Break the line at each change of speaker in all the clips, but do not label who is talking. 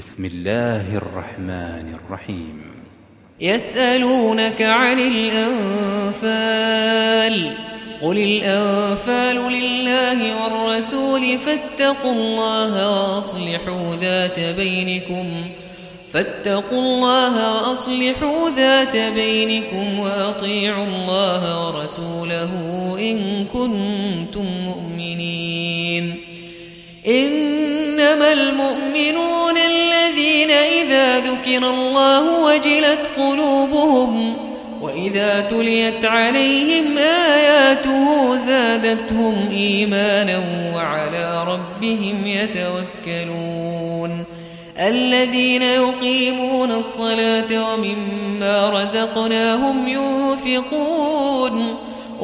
بسم الله الرحمن الرحيم.
يسألونك عن الأنفال قل الأنفال لله والرسول فاتقوا الله وأصلحوا ذات بينكم وأطيعوا الله ورسوله إن كنتم مؤمنين. إنما المؤمنون الذين إذا ذكر الله وجلت قلوبهم وإذا تليت عليهم آياته زادتهم إيمانا وعلى ربهم يتوكلون. الذين يقيمون الصلاة ومما رزقناهم ينفقون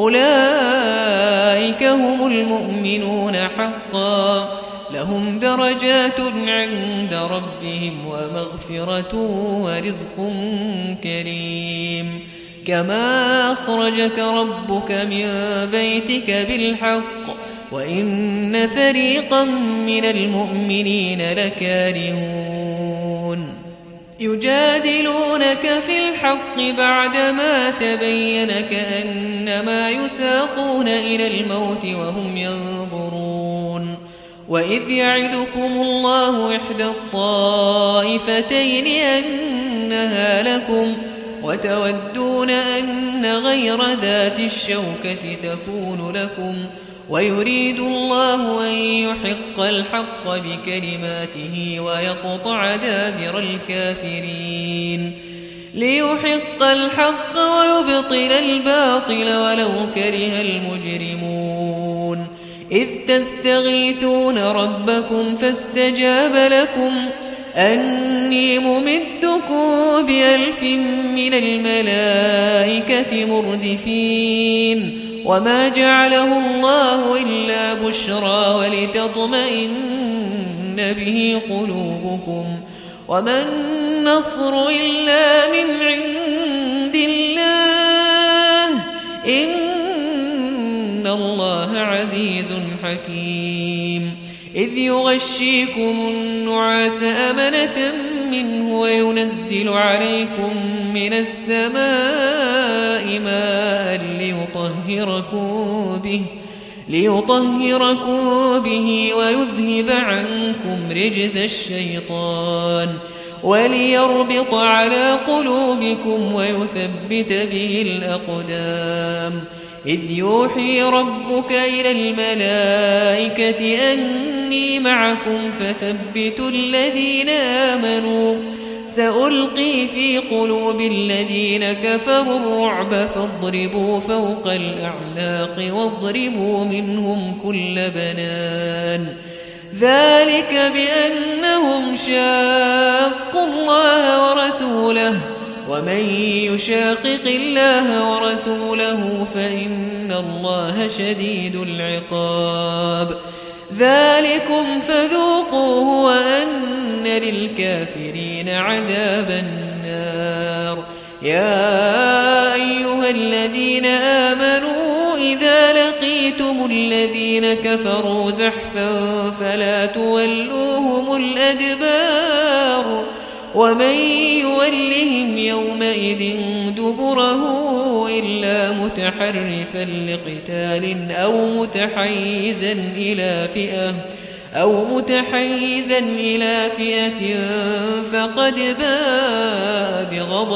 أولئك هم المؤمنون حقا لهم درجات عند ربهم ومغفرة ورزق كريم. كما أخرجك ربك من بيتك بالحق وإن فريقا من المؤمنين لكارهون. يجادلونك في الحق بعدما تبين كأنما يساقون إلى الموت وهم ينظرون. وإذ يعدكم الله إحدى الطائفتين أنها لكم وتودون أن غير ذات الشوكة تكون لكم ويريد الله أن يحق الحق بكلماته ويقطع دابر الكافرين. ليحق الحق ويبطل الباطل ولو كره المجرمون. إذ تستغيثون ربكم فاستجاب لكم أني ممدكم ب1000 من الملائكة مردفين. وما جعله الله إلا بشرى ولتطمئن به قلوبكم وما النصر إلا من عند الله إن الله عزيز حكيم. إذ يغشيكم النعاس أمنة منه وينزل عليكم من السماء ماء ليطهركم به ويذهب عنكم رجز الشيطان وليربط على قلوبكم ويثبت به الأقدام. إذ يوحي ربك إلى الملائكة أني معكم فثبتوا الذين آمنوا سألقي في قلوب الذين كفروا الرعب فاضربوا فوق الأعناق واضربوا منهم كل بنان. ذلك بأنهم شاقوا الله ورسوله ومن يشاقق الله ورسوله فإن الله شديد العقاب. ذلكم فذوقوه وأن للكافرين عذاب النار. يا أيها الذين آمنوا إذا لقيتم الذين كفروا زحفا فلا تولوهم الأدبار ومن يولهم يومئذ دبره إلا متحرفا لقتال أو متحيزا إلى فئة فقد باء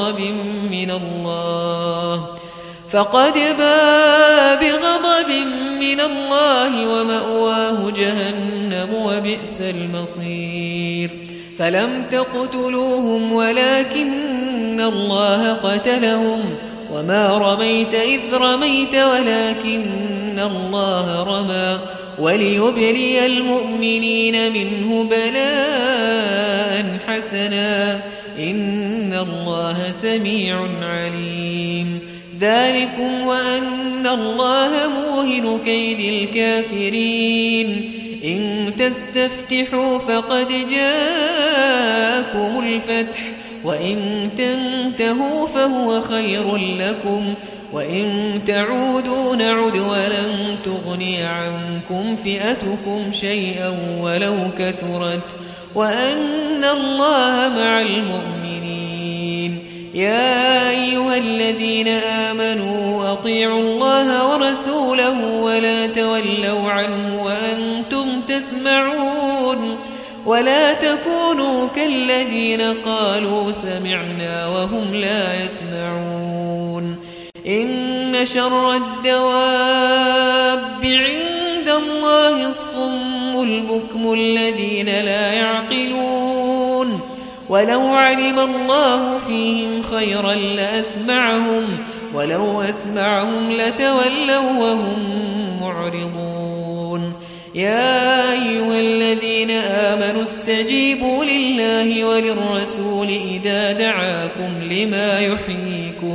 بغضب من الله ومأواه جهنم وبئس المصير. فلم تقتلوهم ولكن الله قتلهم وما رميت إذ رميت ولكن الله رمى وليبلي المؤمنين منه بلاء حسنا إن الله سميع عليم. ذلكم وأن الله موهن كيد الكافرين. إن تستفتحوا فقد جاءكم الفتح وإن تنتهوا فهو خير لكم وإن تعودوا نعد ولن تغني عنكم فئتكم شيئا وأن الله مع المؤمنين. يا أيها الذين آمنوا أطيعوا الله ورسوله ولا تولوا عنه وأنتم تسمعون ولا تكونوا كالذين قالوا سمعنا وهم لا يسمعون. إن شر الدواب عند الله الصم البكم الذين لا يعقلون. ولو علم الله فيهم خيرا لأسمعهم ولو أسمعهم لتولوا وهم معرضون. يا أيها الذين آمنوا استجيبوا لله وللرسول إذا دعاكم لما يحييكم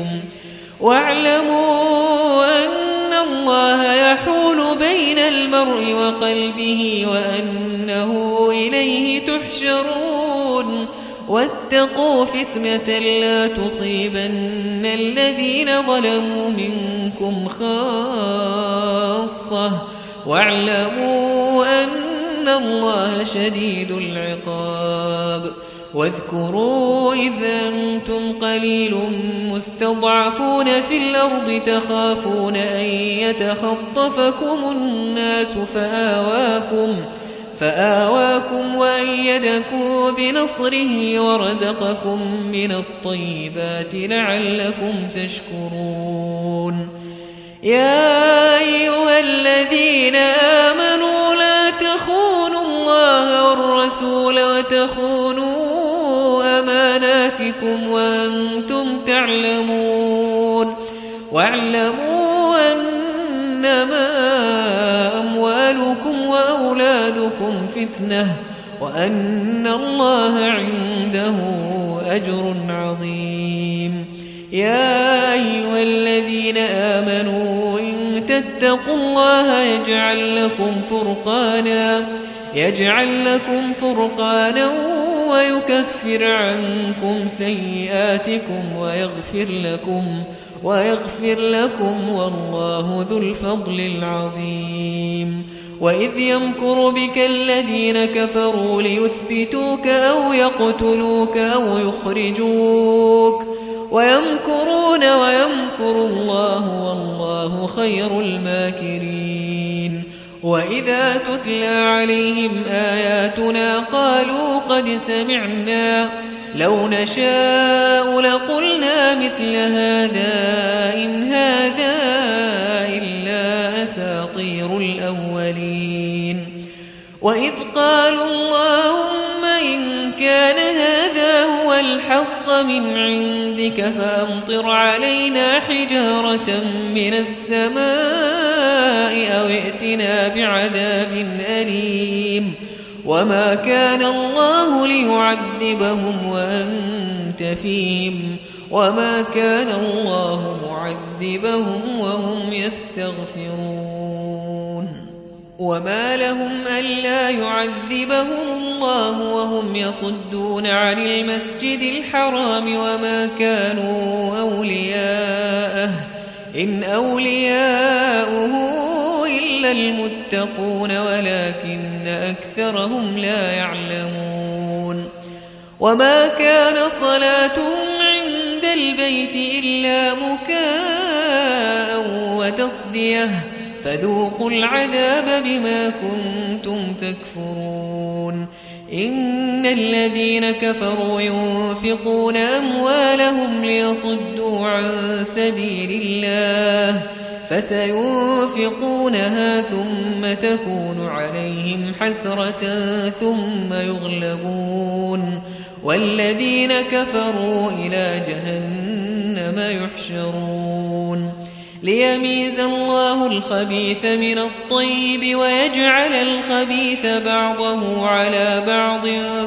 واعلموا أن الله يحول بين المرء وقلبه وأنه إليه تحشرون. واتقوا فتنة لا تصيبن الذين ظلموا منكم خاصة واعلموا أن الله شديد العقاب. واذكروا إذ أنتم قليل مستضعفون في الأرض تخافون أن يتخطفكم الناس فآواكم وأيدكم بنصره ورزقكم من الطيبات لعلكم تشكرون. يا أيها الذين آمنوا لا تخونوا الله والرسول وتخونوا أماناتكم وأنتم تعلمون. واعلموا أنما أموالكم وأولادكم فتنة وأن الله عنده أجر عظيم. يا أيها الذين آمنوا إن تتقوا الله يجعل لكم فرقانا ويكفر عنكم سيئاتكم ويغفر لكم والله ذو الفضل العظيم. وإذ يمكر بك الذين كفروا ليثبتوك أو يقتلوك أو يخرجوك ويمكرون ويمكر الله والله خير الماكرين. وإذا تتلى عليهم آياتنا قالوا قد سمعنا لو نشاء لقلنا مثل هذا إن هذا إلا أساطير الأولين. وإذ قالوا اللهم إن كان هذا هو الحق من عندك فأمطر علينا حجارة من السماء أو ائتنا بعذاب أليم. وما كان الله ليعذبهم وأنت فيهم وما كان الله معذبهم وهم يستغفرون. وما لهم ألا يعذبهم الله وهم يصدون عن المسجد الحرام وما كانوا أولياءه إن أولياؤه إلا المتقون ولكن أكثرهم لا يعلمون. وما كان صلاتهم عند البيت إلا مكاء وتصدية فذوقوا العذاب بما كنتم تكفرون. إن الذين كفروا ينفقون أموالهم ليصدوا عن سبيل الله فسينفقونها ثم تكون عليهم حسرة ثم يغلبون والذين كفروا إلى جهنم يحشرون. ليميز الله الخبيث من الطيب ويجعل الخبيث بعضه على بعض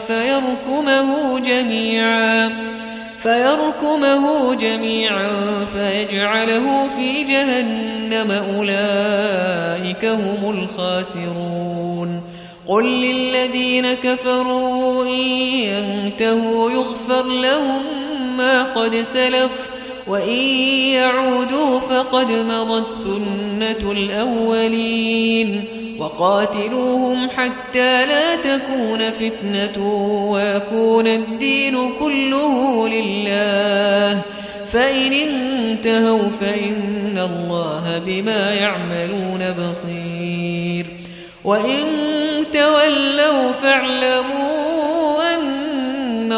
فيركمه جميعا فيجعله في جهنم أولئك هم الخاسرون. قل للذين كفروا إن ينتهوا يغفر لهم ما قد سلف وإن يعودوا فقد مضت سنة الأولين وقاتلوهم حتى لا تكون فتنة ويكون الدين كله لله فإن انتهوا فإن الله بما يعملون بصير وإن تولوا فاعلموا أن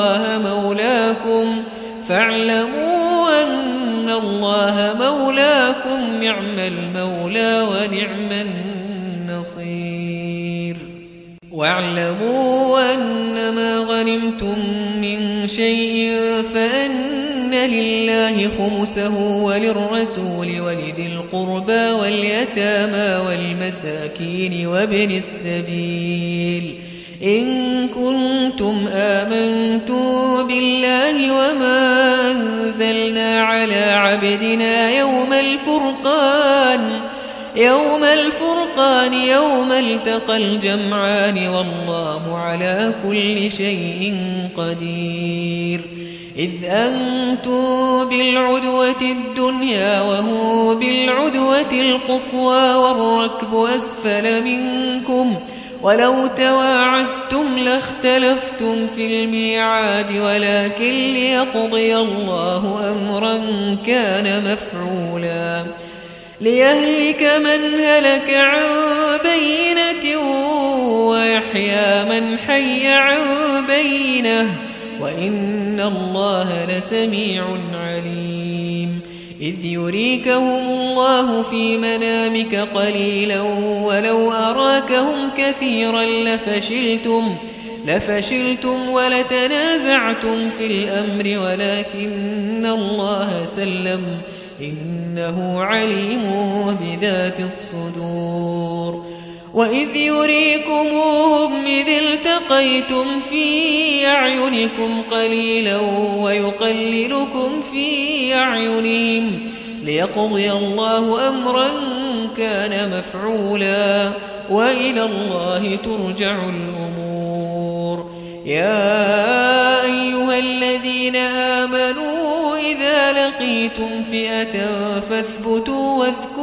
الله مولاكم نعم المولى ونعم النصير واعلموا أنما غنمتم من شيء فأن لله خمسه وللرسول ولذي القربى واليتامى والمساكين وابن السبيل إن كنتم آمنتم بالله وما أنزلنا على عبدنا يوم الفرقان يوم التقى الجمعان والله على كل شيء قدير إذ أنتم بالعدوة الدنيا وهو بالعدوة القصوى والركب أسفل منكم ولو تواعدتم لاختلفتم في الميعاد ولكن ليقضي الله أمرا كان مفعولا ليهلك من هلك عن بينة ويحيى من حي عن بينة وإن الله لسميع عليم إذ يريكهم الله في منامك قليلا ولو أراكهم كثيرا لفشلتم ولتنازعتم في الأمر ولكن الله سلم إنه عليم بذات الصدور وإذ يريكموهم إذ التقيتم في أعينكم قليلا ويقللكم في أعينهم ليقضي الله أمرا كان مفعولا وإلى الله ترجع الأمور يا أيها الذين آمنوا إذا لقيتم فئة فاثبتوا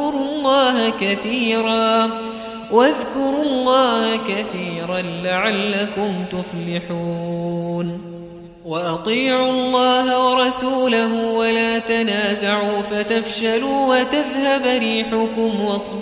واذكروا الله كثيرا لعلكم تفلحون وأطيعوا الله ورسوله ولا تنازعوا فتفشلوا وتذهب ريحكم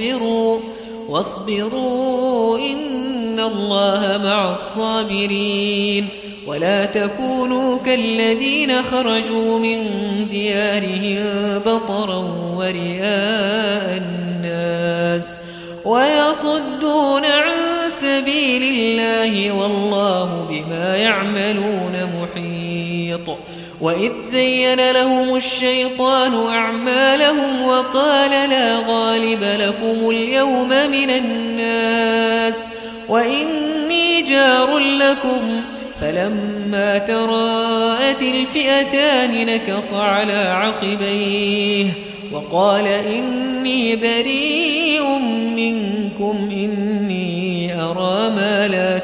واصبروا إن الله مع الصابرين ولا تكونوا كالذين خرجوا من ديارهم بطرا ورئاء الناس ويصدون عن سبيل الله والله بما يعملون محيط وإذ زين لهم الشيطان أعمالهم وقال لا غالب لكم اليوم من الناس وإني جار لكم فلما تراءت الفئتان نكص على عقبيه وقال إني بريء منكم إني أرى ما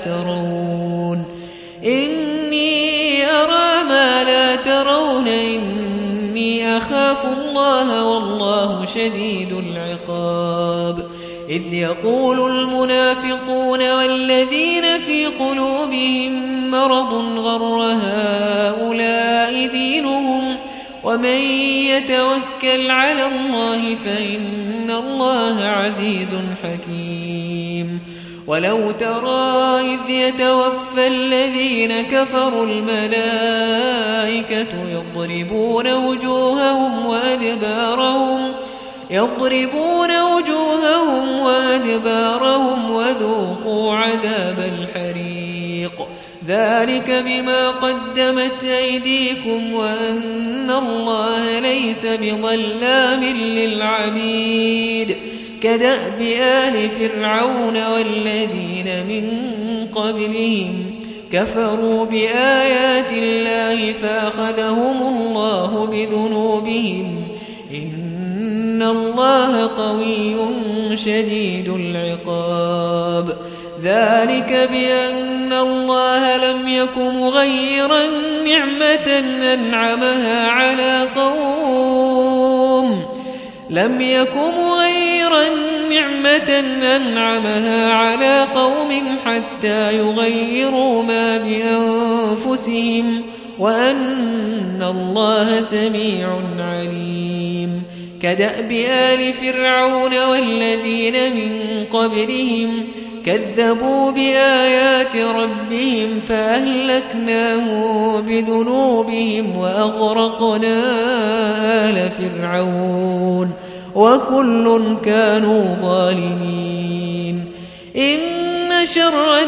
لا ترون إني أخاف الله والله شديد العقاب إذ يقول المنافقون والذين في قلوبهم مرض غر هؤلاء دينهم ومن يتوكل على الله فإن الله عزيز حكيم ولو ترى إذ يتوفى الذين كفروا الملائكة يضربون وجوههم وأدبارهم وذوقوا عذاب الحريق ذلك بما قدمت أيديكم وأن الله ليس بظلام للعبيد كدأب آل فرعون والذين من قبلهم كفروا بآيات الله فأخذهم الله بذنوبهم إن الله قوي شديد العقاب ذلك بأن الله لم يك مغيرا نعمة أنعمها على قوم نعمة أنعمها على قوم حتى يغيروا ما بأنفسهم وأن الله سميع عليم. كدأب آل فرعون والذين من قبلهم كذبوا بآيات ربهم فأهلكناهم بذنوبهم وأغرقنا آل فرعون وكل كانوا ظالمين. إن شر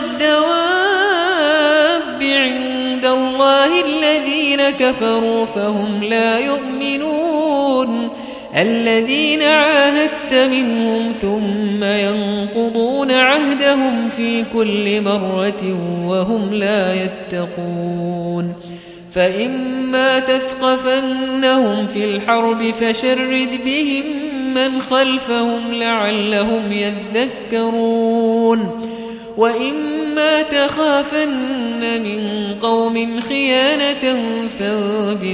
الدواب عند الله الذين كفروا فهم لا يؤمنون الذين عاهدت منهم ثم ينقضون عهدهم في كل مرة وهم لا يتقون. فإما تثقفنهم في الحرب فشرد بهم من خلفهم لعلهم يذكرون وإما تخافن من قوم خيانة فانبذ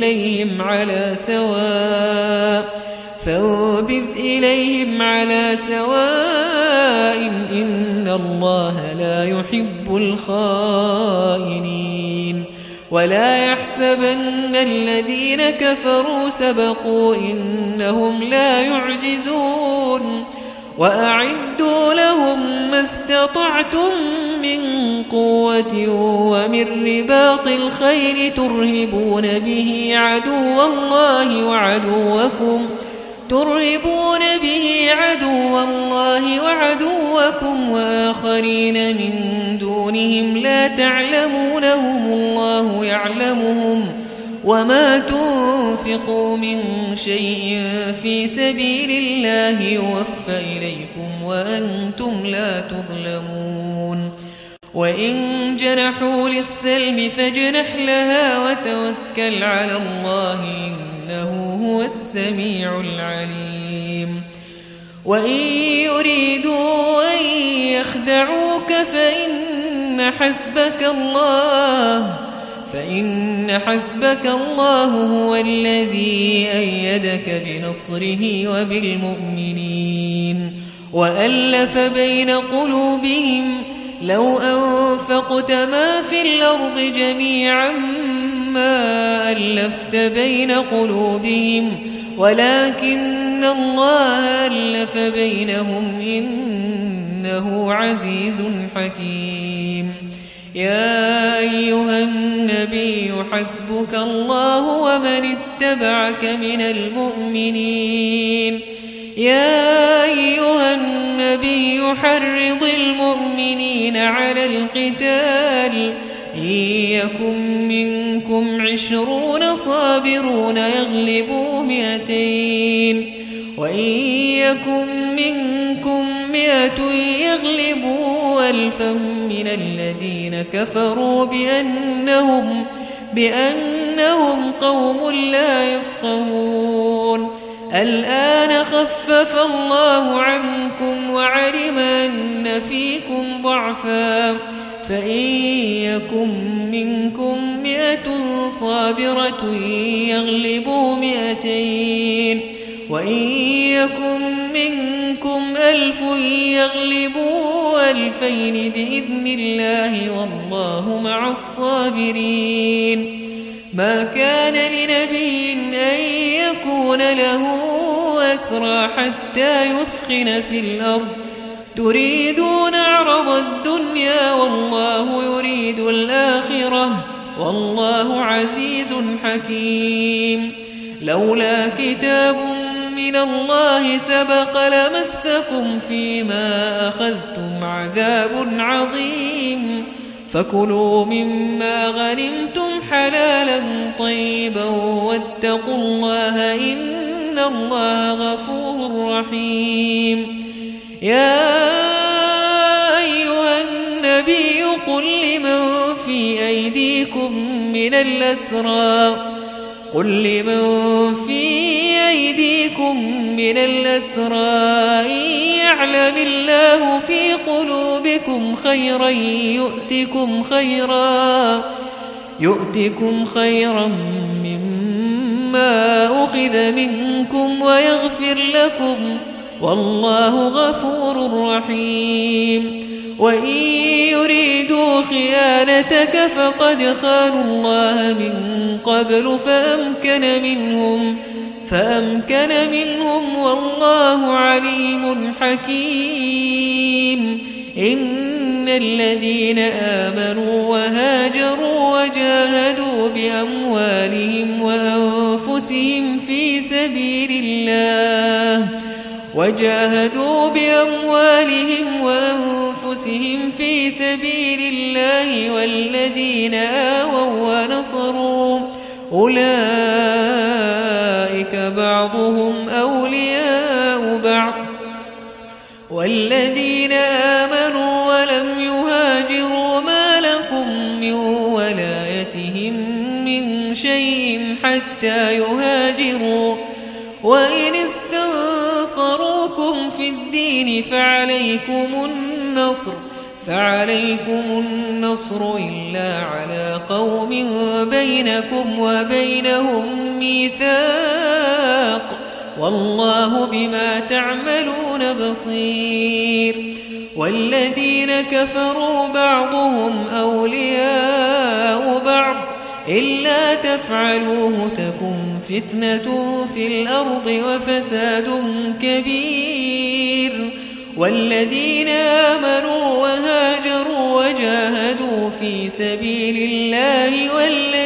إليهم على سواء إن الله لا يحب الخائنين. ولا يحسبن الذين كفروا سبقوا إنهم لا يعجزون وأعدوا لهم ما استطعتم من قوة ومن رباط الخيل ترهبون به عدو الله وعدوكم وآخرين من دونهم لا تعلمونهم الله يعلمهم وما تنفقوا من شيء في سبيل الله يوفى إليكم وأنتم لا تظلمون. وإن جنحوا للسلم فاجنح لها وتوكل على الله إنه هو السميع العليم. وإن يريدوا أن يخدعوك فإن حسبك الله هو الذي أيدك بنصره وبالمؤمنين وألف بين قلوبهم لو أنفقت ما في الأرض جميعا ما ألفت بين قلوبهم ولكن الله ألف بينهم إنه عزيز حكيم. يا أيها النبي حسبك الله ومن اتبعك من المؤمنين. يا أيها النبي حرض المؤمنين على القتال إن يكن منكم 20 صابرون يغلبوا 200 وإن يكن منكم 100 يغلبوا 1000 من الذين كفروا بأنهم قوم لا يفقهون. الآن خفف الله عنكم وعلم أن فيكم ضعفا فإن يكن منكم 100 صابرة يغلبوا 200 وإن يكن منكم 1000 يغلبوا 2000 بإذن الله والله مع الصابرين. ما كان لنبي أن يكون له أسرى حتى يثخن في الأرض تريدون عرض الدنيا والله يريد الآخرة والله عزيز حكيم. لولا كتاب من الله سبق لمسكم فيما أخذتم عذاب عظيم فكلوا مما غنمتم حلالا طيبا واتقوا الله إن الله غفور رحيم. يا أيها النبي قل لمن في أيديكم من الأسرى إن يعلم الله في قلوبكم خيرا يؤتكم خيرا مما أخذ منكم ويغفر لكم والله غفور رحيم وإن يريدوا خيانتك فقد خانوا الله من قبل فأمكن منهم والله عليم حكيم إن الذين آمنوا وهاجروا وجاهدوا بأموالهم وأنفسهم في سبيل الله والذين آووا ونصروا أولئك بعضهم أولياء بعض والذين آمنوا ولم يهاجروا ما لكم من ولايتهم من شيء حتى يهاجروا وإن استنصروكم في الدين فعليكم النصر إلا على قوم بينكم وبينهم ميثاق والله بما تعملون بصير والذين كفروا بعضهم أولياء بعض إلا تفعلوه تكن فتنة في الأرض وفساد كبير والذين آمنوا وهاجروا وجاهدوا في سبيل الله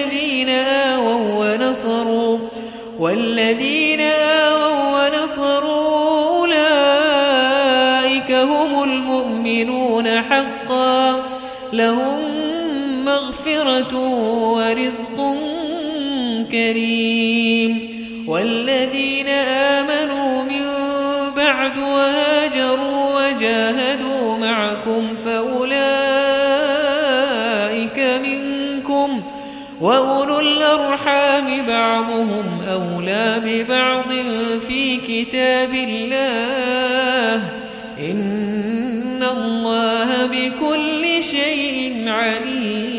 والذين آووا ونصروا أولئك هم المؤمنون حقا لهم مغفرة ورزق كريم والذين آمنوا من بعد وهاجروا وجاهدوا معكم فأولئك منكم وأولو الأرحام بعضهم أولى ببعض في كتاب الله إن الله بكل شيء عليم.